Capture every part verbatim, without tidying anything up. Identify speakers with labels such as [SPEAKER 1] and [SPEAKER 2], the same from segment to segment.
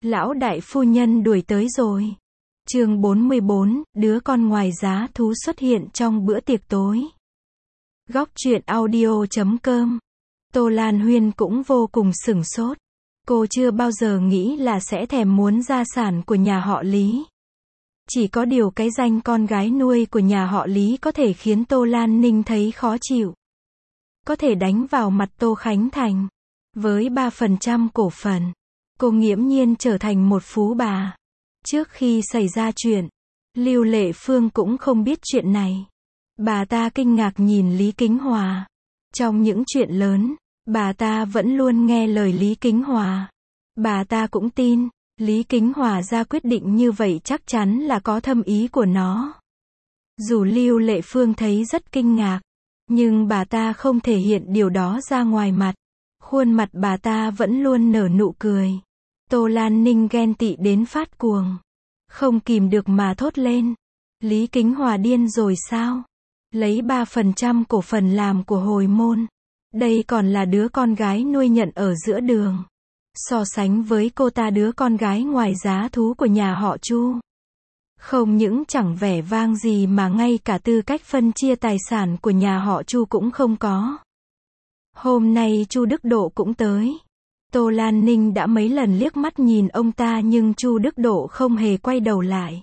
[SPEAKER 1] Lão đại phu nhân đuổi tới rồi. Chương bốn mươi bốn, đứa con ngoài giá thú xuất hiện trong bữa tiệc tối. Góc truyện audio chấm com. Tô Lan Huyên cũng vô cùng sửng sốt. Cô chưa bao giờ nghĩ là sẽ thèm muốn gia sản của nhà họ Lý. Chỉ có điều cái danh con gái nuôi của nhà họ Lý có thể khiến Tô Lan Ninh thấy khó chịu. Có thể đánh vào mặt Tô Khánh Thành. Với ba phần trăm cổ phần, cô nghiễm nhiên trở thành một phú bà. Trước khi xảy ra chuyện, Lưu Lệ Phương cũng không biết chuyện này. Bà ta kinh ngạc nhìn Lý Kính Hòa. Trong những chuyện lớn, bà ta vẫn luôn nghe lời Lý Kính Hòa. Bà ta cũng tin, Lý Kính Hòa ra quyết định như vậy chắc chắn là có thâm ý của nó. Dù Lưu Lệ Phương thấy rất kinh ngạc, nhưng bà ta không thể hiện điều đó ra ngoài mặt. Khuôn mặt bà ta vẫn luôn nở nụ cười. Tô Lan Ninh ghen tị đến phát cuồng. Không kìm được mà thốt lên. Lý Kính Hòa điên rồi sao? Lấy ba phần trăm cổ phần làm của hồi môn. Đây còn là đứa con gái nuôi nhận ở giữa đường. So sánh với cô ta đứa con gái ngoài giá thú của nhà họ Chu. Không những chẳng vẻ vang gì mà ngay cả tư cách phân chia tài sản của nhà họ Chu cũng không có. Hôm nay Chu Đức Độ cũng tới. Tô Lan Ninh đã mấy lần liếc mắt nhìn ông ta nhưng Chu Đức Độ không hề quay đầu lại.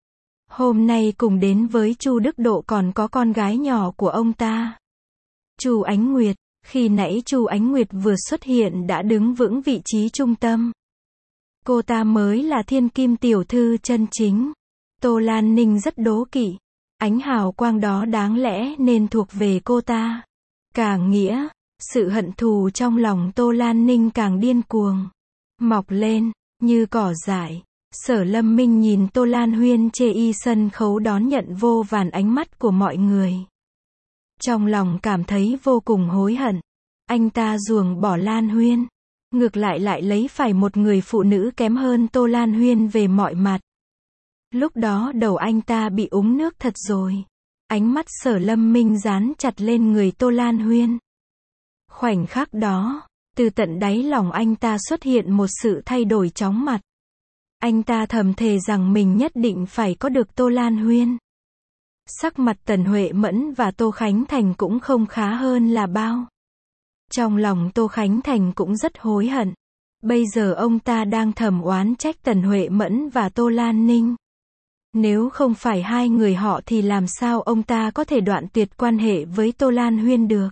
[SPEAKER 1] Hôm nay cùng đến với Chu Đức Độ còn có con gái nhỏ của ông ta. Chu Ánh Nguyệt, khi nãy Chu Ánh Nguyệt vừa xuất hiện đã đứng vững vị trí trung tâm. Cô ta mới là thiên kim tiểu thư chân chính. Tô Lan Ninh rất đố kỵ. Ánh hào quang đó đáng lẽ nên thuộc về cô ta. Càng nghĩa, sự hận thù trong lòng Tô Lan Ninh càng điên cuồng. Mọc lên, như cỏ dại. Sở Lâm Minh nhìn Tô Lan Huyên chê y sân khấu đón nhận vô vàn ánh mắt của mọi người. Trong lòng cảm thấy vô cùng hối hận. Anh ta ruồng bỏ Lan Huyên. Ngược lại lại lấy phải một người phụ nữ kém hơn Tô Lan Huyên về mọi mặt. Lúc đó đầu anh ta bị úng nước thật rồi. Ánh mắt Sở Lâm Minh dán chặt lên người Tô Lan Huyên. Khoảnh khắc đó, từ tận đáy lòng anh ta xuất hiện một sự thay đổi chóng mặt. Anh ta thầm thề rằng mình nhất định phải có được Tô Lan Huyên. Sắc mặt Tần Huệ Mẫn và Tô Khánh Thành cũng không khá hơn là bao. Trong lòng Tô Khánh Thành cũng rất hối hận. Bây giờ ông ta đang thầm oán trách Tần Huệ Mẫn và Tô Lan Ninh. Nếu không phải hai người họ thì làm sao ông ta có thể đoạn tuyệt quan hệ với Tô Lan Huyên được.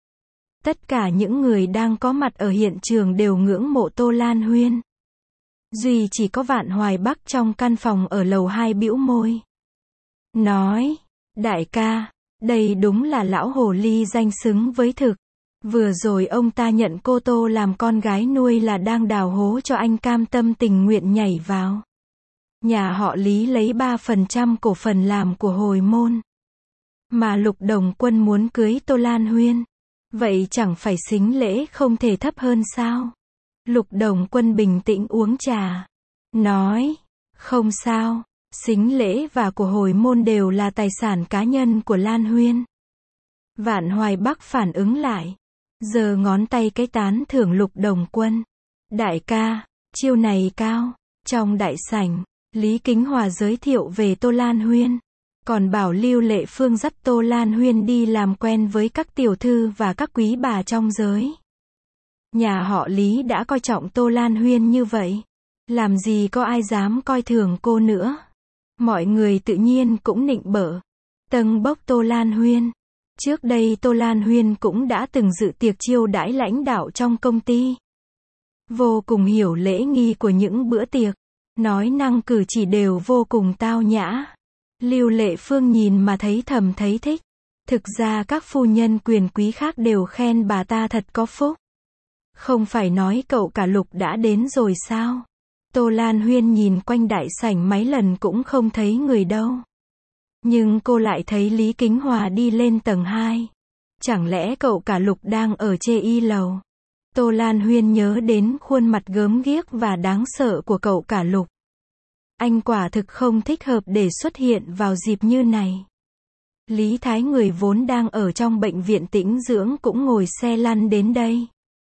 [SPEAKER 1] Tất cả những người đang có mặt ở hiện trường đều ngưỡng mộ Tô Lan Huyên. Duy chỉ có Vạn Hoài Bắc trong căn phòng ở lầu hai bĩu môi. Nói, đại ca, đây đúng là lão hồ ly danh xứng với thực. Vừa rồi ông ta nhận cô Tô làm con gái nuôi là đang đào hố cho anh cam tâm tình nguyện nhảy vào. Nhà họ Lý lấy ba phần trăm cổ phần làm của hồi môn. Mà Lục Đồng Quân muốn cưới Tô Lan Huyên. Vậy chẳng phải sính lễ không thể thấp hơn sao? Lục Đồng Quân bình tĩnh uống trà. Nói, không sao, sính lễ và của hồi môn đều là tài sản cá nhân của Lan Huyên. Vạn Hoài Bắc phản ứng lại. Giơ ngón tay cái tán thưởng Lục Đồng Quân. Đại ca, chiêu này cao. Trong đại sảnh, Lý Kính Hòa giới thiệu về Tô Lan Huyên. Còn bảo Lưu Lệ Phương dắt Tô Lan Huyên đi làm quen với các tiểu thư và các quý bà trong giới. Nhà họ Lý đã coi trọng Tô Lan Huyên như vậy. Làm gì có ai dám coi thường cô nữa. Mọi người tự nhiên cũng nịnh bợ. Tâng bốc Tô Lan Huyên. Trước đây Tô Lan Huyên cũng đã từng dự tiệc chiêu đãi lãnh đạo trong công ty. Vô cùng hiểu lễ nghi của những bữa tiệc. Nói năng cử chỉ đều vô cùng tao nhã. Lưu Lệ Phương nhìn mà thấy thầm thấy thích. Thực ra các phu nhân quyền quý khác đều khen bà ta thật có phúc. Không phải nói cậu cả Lục đã đến rồi sao? Tô Lan Huyên nhìn quanh đại sảnh mấy lần cũng không thấy người đâu. Nhưng cô lại thấy Lý Kính Hòa đi lên tầng hai. Chẳng lẽ cậu cả Lục đang ở chê y lầu? Tô Lan Huyên nhớ đến khuôn mặt gớm ghiếc và đáng sợ của cậu cả Lục. Anh quả thực không thích hợp để xuất hiện vào dịp như này. Lý Thái người vốn đang ở trong bệnh viện tĩnh dưỡng cũng ngồi xe lăn đến đây.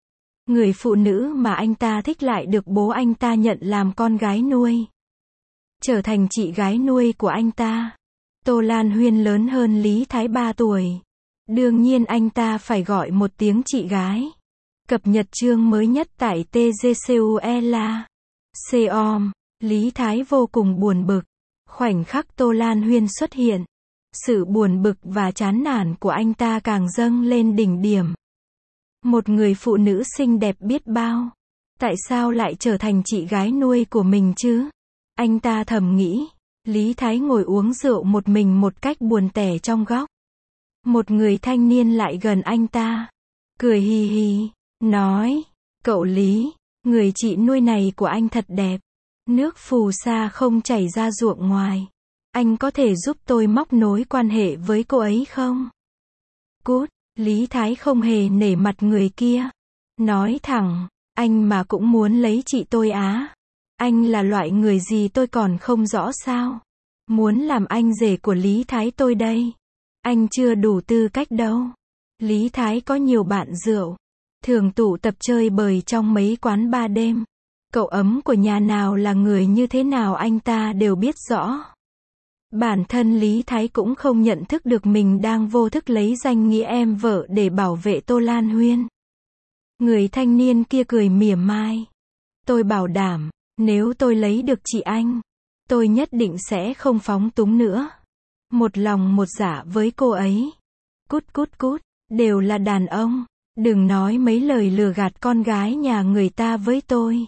[SPEAKER 1] Người phụ nữ mà anh ta thích lại được bố anh ta nhận làm con gái nuôi. Trở thành chị gái nuôi của anh ta. Tô Lan Huyên lớn hơn Lý Thái ba tuổi. Đương nhiên anh ta phải gọi một tiếng chị gái. Cập nhật chương mới nhất tại tê giê xê u e là com. Lý Thái vô cùng buồn bực. Khoảnh khắc Tô Lan Huyên xuất hiện, sự buồn bực và chán nản của anh ta càng dâng lên đỉnh điểm. Một người phụ nữ xinh đẹp biết bao. Tại sao lại trở thành chị gái nuôi của mình chứ? Anh ta thầm nghĩ. Lý Thái ngồi uống rượu một mình một cách buồn tẻ trong góc. Một người thanh niên lại gần anh ta. Cười hì hì. Nói. Cậu Lý, người chị nuôi này của anh thật đẹp. Nước phù sa không chảy ra ruộng ngoài. Anh có thể giúp tôi móc nối quan hệ với cô ấy không? Cút. Lý Thái không hề nể mặt người kia. Nói thẳng. Anh mà cũng muốn lấy chị tôi á. Anh là loại người gì tôi còn không rõ sao. Muốn làm anh rể của Lý Thái tôi đây. Anh chưa đủ tư cách đâu. Lý Thái có nhiều bạn rượu. Thường tụ tập chơi bời trong mấy quán ba đêm. Cậu ấm của nhà nào là người như thế nào anh ta đều biết rõ. Bản thân Lý Thái cũng không nhận thức được mình đang vô thức lấy danh nghĩa em vợ để bảo vệ Tô Lan Huyên. Người thanh niên kia cười mỉa mai. Tôi bảo đảm, nếu tôi lấy được chị anh, tôi nhất định sẽ không phóng túng nữa. Một lòng một dạ với cô ấy. Cút cút cút, đều là đàn ông. Đừng nói mấy lời lừa gạt con gái nhà người ta với tôi.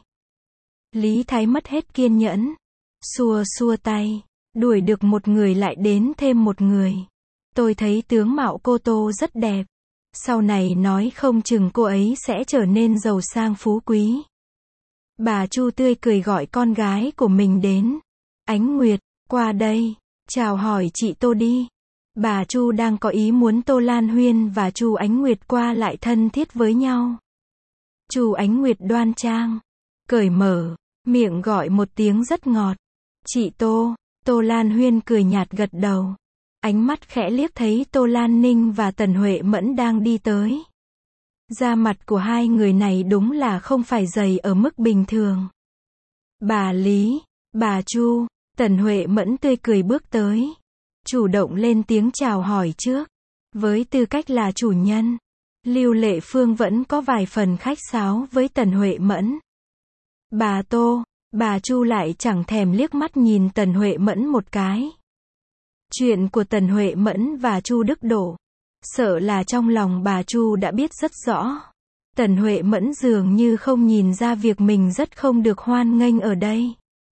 [SPEAKER 1] Lý Thái mất hết kiên nhẫn. Xua xua tay. Đuổi được một người lại đến thêm một người. Tôi thấy tướng mạo cô Tô rất đẹp. Sau này nói không chừng cô ấy sẽ trở nên giàu sang phú quý. Bà Chu tươi cười gọi con gái của mình đến. Ánh Nguyệt, qua đây. Chào hỏi chị Tô đi. Bà Chu đang có ý muốn Tô Lan Huyên và Chu Ánh Nguyệt qua lại thân thiết với nhau. Chu Ánh Nguyệt đoan trang, cởi mở, miệng gọi một tiếng rất ngọt. Chị Tô. Tô Lan Huyên cười nhạt gật đầu. Ánh mắt khẽ liếc thấy Tô Lan Ninh và Tần Huệ Mẫn đang đi tới. Da mặt của hai người này đúng là không phải dày ở mức bình thường. Bà Lý, bà Chu, Tần Huệ Mẫn tươi cười bước tới. Chủ động lên tiếng chào hỏi trước. Với tư cách là chủ nhân, Lưu Lệ Phương vẫn có vài phần khách sáo với Tần Huệ Mẫn. Bà Tô, bà Chu lại chẳng thèm liếc mắt nhìn Tần Huệ Mẫn một cái. Chuyện của Tần Huệ Mẫn và Chu Đức Đổ, sợ là trong lòng bà Chu đã biết rất rõ. Tần Huệ Mẫn dường như không nhìn ra việc mình rất không được hoan nghênh ở đây.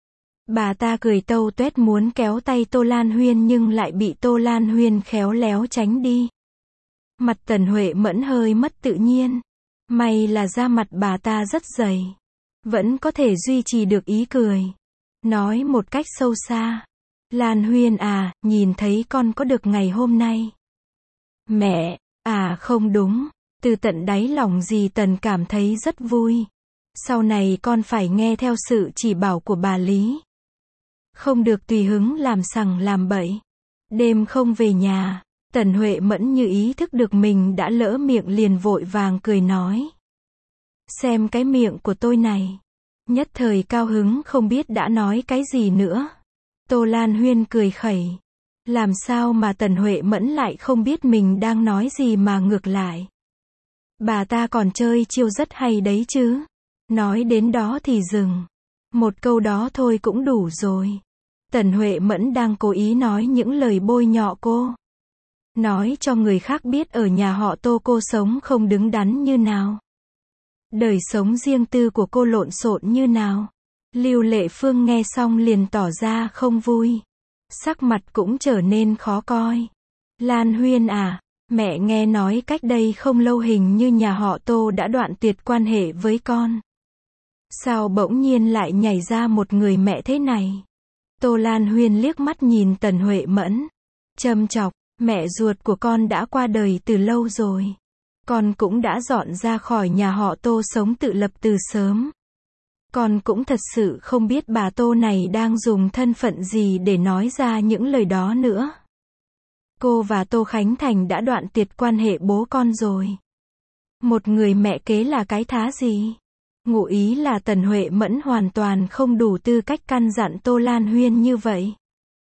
[SPEAKER 1] Bà ta cười tâu tuét muốn kéo tay Tô Lan Huyên nhưng lại bị Tô Lan Huyên khéo léo tránh đi. Mặt Tần Huệ Mẫn hơi mất tự nhiên. May là da mặt bà ta rất dày. Vẫn có thể duy trì được ý cười. Nói một cách sâu xa. Lan Huyên à, nhìn thấy con có được ngày hôm nay. Mẹ, à không đúng. Từ tận đáy lòng dì Tần cảm thấy rất vui. Sau này con phải nghe theo sự chỉ bảo của bà Lý. Không được tùy hứng làm sằng làm bậy. Đêm không về nhà, Tần Huệ Mẫn như ý thức được mình đã lỡ miệng liền vội vàng cười nói. Xem cái miệng của tôi này. Nhất thời cao hứng không biết đã nói cái gì nữa. Tô Lan Huyên cười khẩy. Làm sao mà Tần Huệ Mẫn lại không biết mình đang nói gì mà ngược lại. Bà ta còn chơi chiêu rất hay đấy chứ. Nói đến đó thì dừng. Một câu đó thôi cũng đủ rồi. Tần Huệ Mẫn đang cố ý nói những lời bôi nhọ cô. Nói cho người khác biết ở nhà họ Tô cô sống không đứng đắn như nào. Đời sống riêng tư của cô lộn xộn như nào. Lưu Lệ Phương nghe xong liền tỏ ra không vui. Sắc mặt cũng trở nên khó coi. Lan Huyên à, mẹ nghe nói cách đây không lâu hình như nhà họ Tô đã đoạn tuyệt quan hệ với con. Sao bỗng nhiên lại nhảy ra một người mẹ thế này? Tô Lan Huyên liếc mắt nhìn Tần Huệ Mẫn. Châm chọc, mẹ ruột của con đã qua đời từ lâu rồi. Con cũng đã dọn ra khỏi nhà họ Tô sống tự lập từ sớm. Con cũng thật sự không biết bà Tô này đang dùng thân phận gì để nói ra những lời đó nữa. Cô và Tô Khánh Thành đã đoạn tuyệt quan hệ bố con rồi. Một người mẹ kế là cái thá gì? Ngụ ý là Tần Huệ Mẫn hoàn toàn không đủ tư cách căn dặn Tô Lan Huyên như vậy.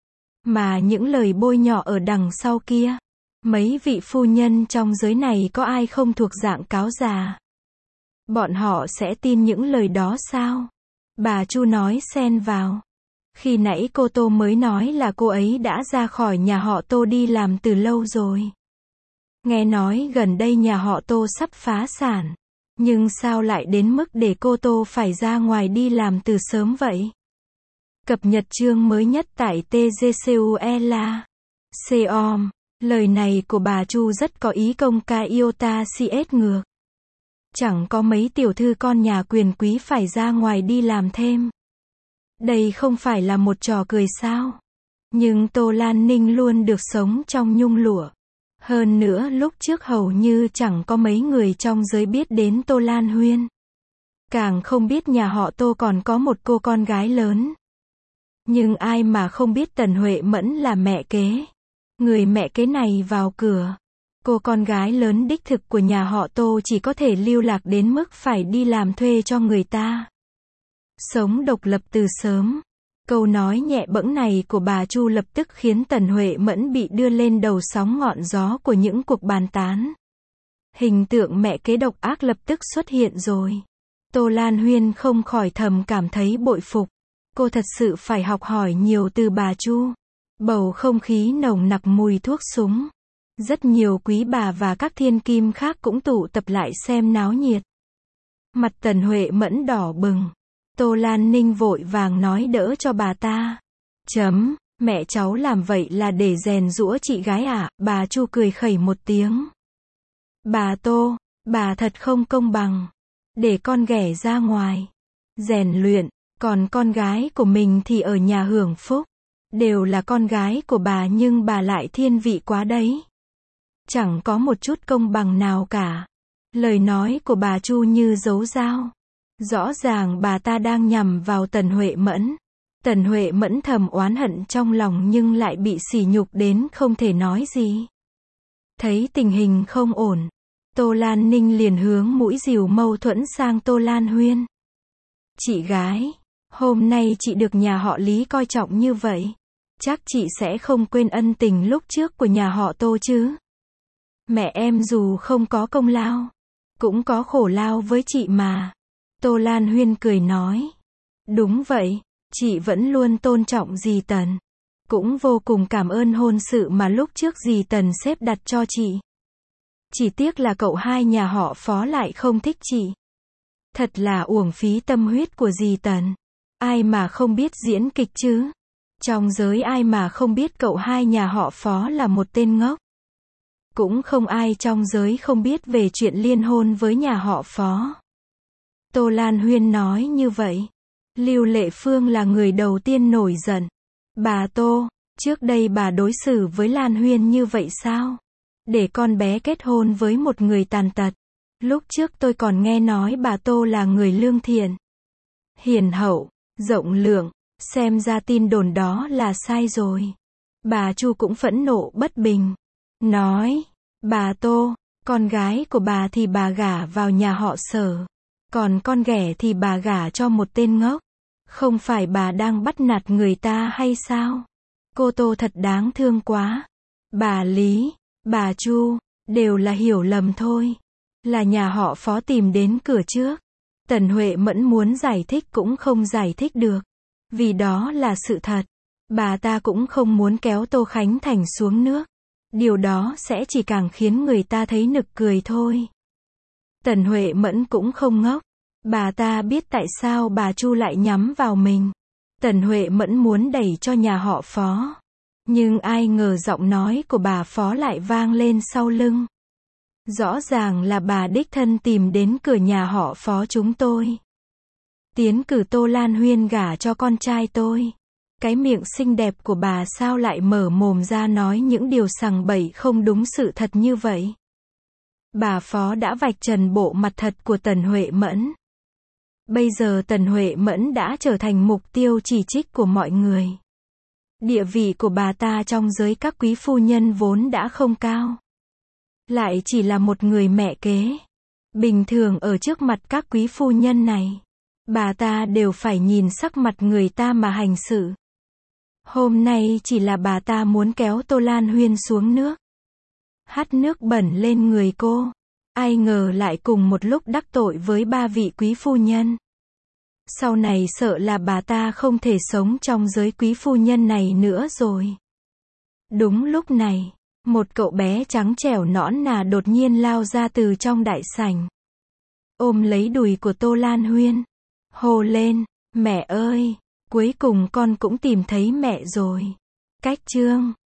[SPEAKER 1] Mà những lời bôi nhọ ở đằng sau kia, mấy vị phu nhân trong giới này có ai không thuộc dạng cáo già? Bọn họ sẽ tin những lời đó sao? Bà Chu nói xen vào. Khi nãy cô Tô mới nói là cô ấy đã ra khỏi nhà họ Tô đi làm từ lâu rồi. Nghe nói gần đây nhà họ Tô sắp phá sản. Nhưng sao lại đến mức để cô Tô phải ra ngoài đi làm từ sớm vậy? Cập nhật chương mới nhất tại tê giê xê u e là com. Lời này của bà Chu rất có ý công ca iota cs ngược. Chẳng có mấy tiểu thư con nhà quyền quý phải ra ngoài đi làm thêm. Đây không phải là một trò cười sao? Nhưng Tô Lan Ninh luôn được sống trong nhung lụa. Hơn nữa lúc trước hầu như chẳng có mấy người trong giới biết đến Tô Lan Huyên. Càng không biết nhà họ Tô còn có một cô con gái lớn. Nhưng ai mà không biết Tần Huệ Mẫn là mẹ kế. Người mẹ kế này vào cửa. Cô con gái lớn đích thực của nhà họ Tô chỉ có thể lưu lạc đến mức phải đi làm thuê cho người ta. Sống độc lập từ sớm. Câu nói nhẹ bẫng này của bà Chu lập tức khiến Tần Huệ Mẫn bị đưa lên đầu sóng ngọn gió của những cuộc bàn tán. Hình tượng mẹ kế độc ác lập tức xuất hiện rồi. Tô Lan Huyên không khỏi thầm cảm thấy bội phục. Cô thật sự phải học hỏi nhiều từ bà Chu. Bầu không khí nồng nặc mùi thuốc súng. Rất nhiều quý bà và các thiên kim khác cũng tụ tập lại xem náo nhiệt. Mặt Tần Huệ Mẫn đỏ bừng. Tô Lan Ninh vội vàng nói đỡ cho bà ta. Chấm, mẹ cháu làm vậy là để rèn giũa chị gái à? Bà Chu cười khẩy một tiếng. Bà Tô, bà thật không công bằng. Để con ghẻ ra ngoài. Rèn luyện, còn con gái của mình thì ở nhà hưởng phúc. Đều là con gái của bà nhưng bà lại thiên vị quá đấy. Chẳng có một chút công bằng nào cả. Lời nói của bà Chu như dấu dao. Rõ ràng bà ta đang nhằm vào Tần Huệ Mẫn. Tần Huệ Mẫn thầm oán hận trong lòng nhưng lại bị sỉ nhục đến không thể nói gì. Thấy tình hình không ổn, Tô Lan Ninh liền hướng mũi dìu mâu thuẫn sang Tô Lan Huyên. Chị gái, hôm nay chị được nhà họ Lý coi trọng như vậy. Chắc chị sẽ không quên ân tình lúc trước của nhà họ Tô chứ. Mẹ em dù không có công lao, cũng có khổ lao với chị mà. Tô Lan Huyên cười nói. Đúng vậy, chị vẫn luôn tôn trọng dì Tần. Cũng vô cùng cảm ơn hôn sự mà lúc trước dì Tần xếp đặt cho chị. Chỉ tiếc là cậu hai nhà họ Phó lại không thích chị. Thật là uổng phí tâm huyết của dì Tần. Ai mà không biết diễn kịch chứ? Trong giới ai mà không biết cậu hai nhà họ Phó là một tên ngốc. Cũng không ai trong giới không biết về chuyện liên hôn với nhà họ Phó. Tô Lan Huyên nói như vậy. Lưu Lệ Phương là người đầu tiên nổi giận. Bà Tô, trước đây bà đối xử với Lan Huyên như vậy sao? Để con bé kết hôn với một người tàn tật. Lúc trước tôi còn nghe nói bà Tô là người lương thiện, hiền hậu, rộng lượng. Xem ra tin đồn đó là sai rồi. Bà Chu cũng phẫn nộ bất bình. Nói, bà Tô, con gái của bà thì bà gả vào nhà họ Sở. Còn con ghẻ thì bà gả cho một tên ngốc. Không phải bà đang bắt nạt người ta hay sao? Cô Tô thật đáng thương quá. Bà Lý, bà Chu, đều là hiểu lầm thôi. Là nhà họ Phó tìm đến cửa trước. Tần Huệ Mẫn muốn giải thích cũng không giải thích được. Vì đó là sự thật. Bà ta cũng không muốn kéo Tô Khánh Thành xuống nước. Điều đó sẽ chỉ càng khiến người ta thấy nực cười thôi. Tần Huệ Mẫn cũng không ngốc. Bà ta biết tại sao bà Chu lại nhắm vào mình. Tần Huệ Mẫn muốn đẩy cho nhà họ Phó. Nhưng ai ngờ giọng nói của bà Phó lại vang lên sau lưng. Rõ ràng là bà đích thân tìm đến cửa nhà họ Phó chúng tôi. Tiến cử Tô Lan Huyên gả cho con trai tôi. Cái miệng xinh đẹp của bà sao lại mở mồm ra nói những điều sằng bậy không đúng sự thật như vậy. Bà Phó đã vạch trần bộ mặt thật của Tần Huệ Mẫn. Bây giờ Tần Huệ Mẫn đã trở thành mục tiêu chỉ trích của mọi người. Địa vị của bà ta trong giới các quý phu nhân vốn đã không cao. Lại chỉ là một người mẹ kế. Bình thường ở trước mặt các quý phu nhân này, bà ta đều phải nhìn sắc mặt người ta mà hành sự. Hôm nay chỉ là bà ta muốn kéo Tô Lan Huyên xuống nước, hắt nước bẩn lên người cô. Ai ngờ lại cùng một lúc đắc tội với ba vị quý phu nhân. Sau này sợ là bà ta không thể sống trong giới quý phu nhân này nữa rồi. Đúng lúc này, một cậu bé trắng trẻo nõn nà đột nhiên lao ra từ trong đại sảnh, ôm lấy đùi của Tô Lan Huyên, hô lên, mẹ ơi, cuối cùng con cũng tìm thấy mẹ rồi. Cách chương